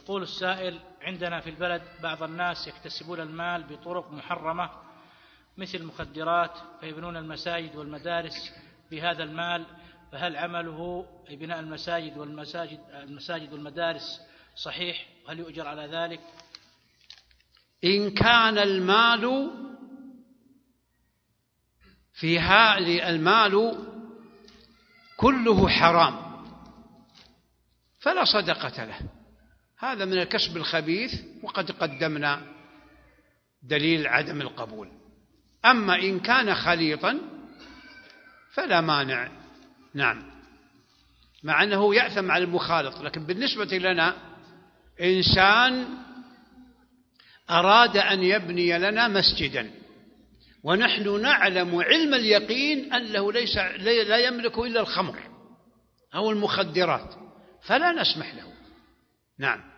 يقول السائل: عندنا في البلد بعض الناس يكتسبون المال بطرق محرمة مثل المخدرات، فيبنون المساجد والمدارس بهذا المال، فهل عمله أي بناء المساجد والمدارس صحيح؟ وهل يؤجر على ذلك؟ إن كان المال المال كله حرام فلا صدقة له، هذا من الكسب الخبيث، وقد قدمنا دليل عدم القبول. أما إن كان خليطا فلا مانع، نعم، مع أنه يأثم على المخالط. لكن بالنسبة لنا إنسان أراد أن يبني لنا مسجدا ونحن نعلم علم اليقين أنه لا يملك إلا الخمر أو المخدرات، فلا نسمح له، نعم.